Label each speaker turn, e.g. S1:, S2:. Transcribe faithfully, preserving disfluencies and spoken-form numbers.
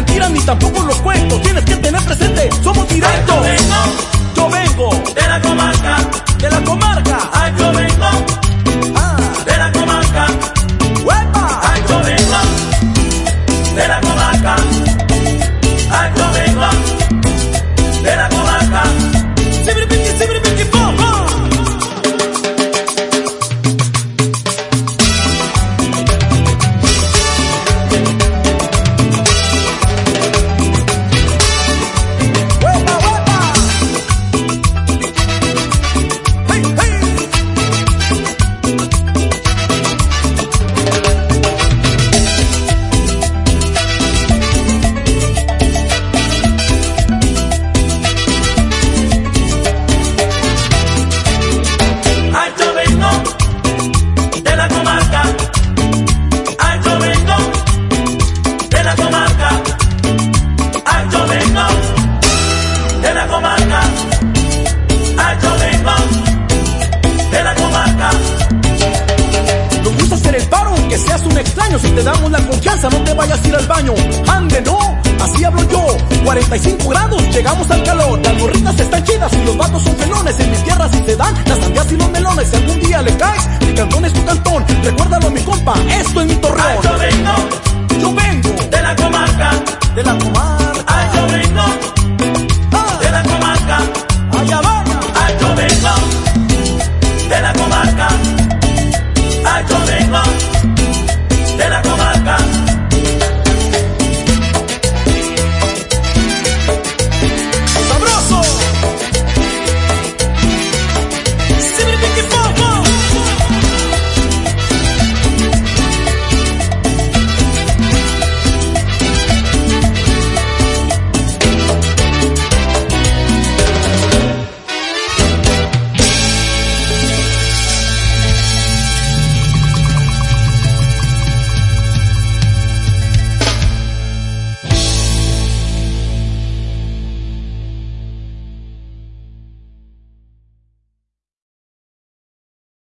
S1: mentiras ni tampoco los cuentos. Tienes que tener presente, somos directos.
S2: Ay, yo vengo,
S1: yo vengo
S2: de la comarca,
S1: de la comarca.
S2: ay, yo vengo,
S1: Ah,
S2: de la comarca,
S1: ¡huepa!
S2: ay, yo vengo, de la comarca, ay, yo vengo, de la comarca.
S1: Sibiribiki, sibiribiki, pom, pom. ¡Huepa, huepa! ¡Hey, hey!
S2: Ay, yo vengo, de la comarca, ay, yo vengo, de la comarca, ay, yo vengo, de la comarca, ay, yo vengo, de la comarca.
S1: Nos gusta hacer el paro, que seas un extraño. Si te damos la confianza, no te vayas a ir al baño. Ande, no, así hablo yo. cuarenta y cinco grados, llegamos al calor. Las morritas están chidas y los vatos son pelones. En mis tierras si se dan las sandías y los melones. Si algún día le caes, mi cantón es tu cantón. Recuérdalo, mi compa, esto es mi torreón.